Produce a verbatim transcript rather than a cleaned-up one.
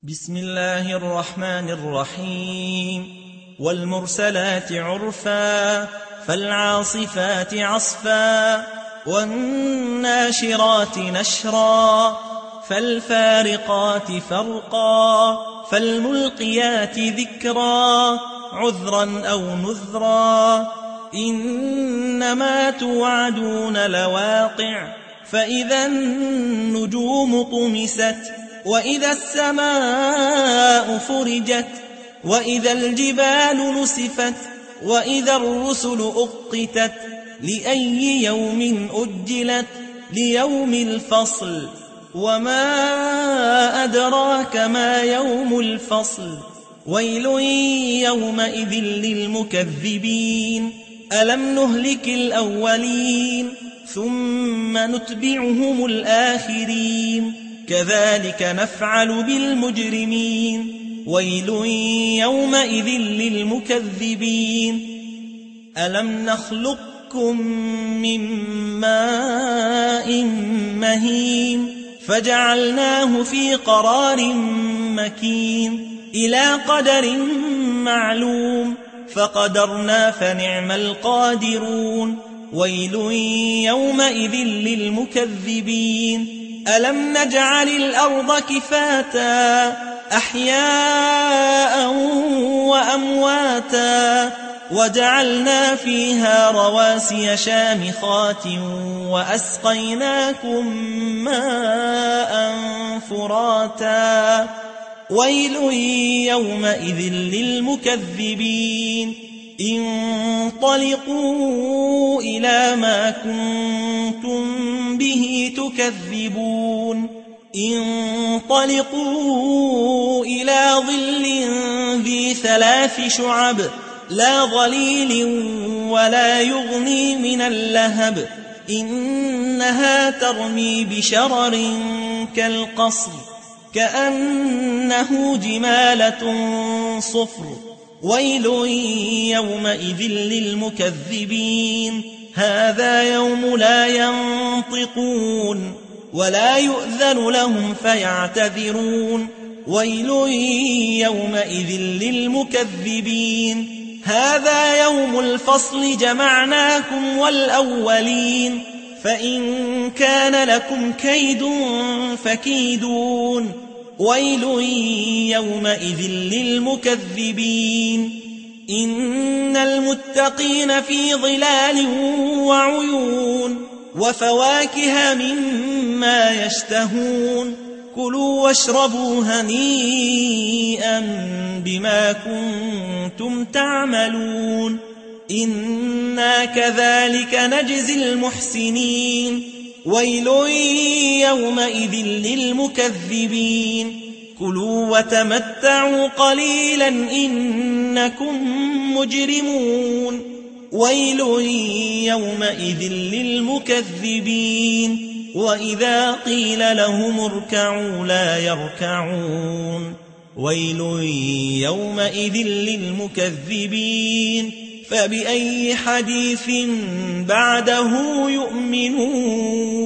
بسم الله الرحمن الرحيم والمرسلات عرفا فالعاصفات عصفا والناشرات نشرا فالفارقات فرقا فالملقيات ذكرا عذرا أو نذرا إنما توعدون لواقع فإذا النجوم طمست وإذا السماء فرجت وإذا الجبال نسفت وإذا الرسل أقتت لأي يوم أجلت ليوم الفصل وما أدراك ما يوم الفصل ويل يومئذ للمكذبين ألم نهلك الأولين ثم نتبعهم الآخرين كذلك نفعل بالمجرمين ويل يومئذ للمكذبين ألم نخلقكم من ماء مهين فجعلناه في قرار مكين إلى قدر معلوم فقدرنا فنعم القادرون ويل يومئذ للمكذبين ألم نجعل الأرض كفاتا أحياء وأمواتا وجعلنا فيها رواسي شامخات وأسقيناكم ماء فراتا ويل يومئذ للمكذبين انطلقوا إلى ما كنتم به تكذبون انطلقوا إلى ظل ذي ثلاث شعب لا ظليل ولا يغني من اللهب إنها ترمي بشرر كالقصر كأنه جمالة صفر ويل يومئذ للمكذبين هذا يوم لا ينطقون ولا يؤذن لهم فيعتذرون ويل يومئذ للمكذبين هذا يوم الفصل جمعناكم والأولين فإن كان لكم كيد فكيدون ويل يومئذ للمكذبين إن المتقين في ظلال وعيون وفواكه مما يشتهون كلوا واشربوا هنيئا بما كنتم تعملون إنا كذلك نجزي المحسنين ويل يومئذ للمكذبين كلوا وتمتعوا قليلا إنكم مجرمون ويل يومئذ للمكذبين وإذا قيل لهم اركعوا لا يركعون ويل يومئذ للمكذبين فبأي حديث بعده يؤمنون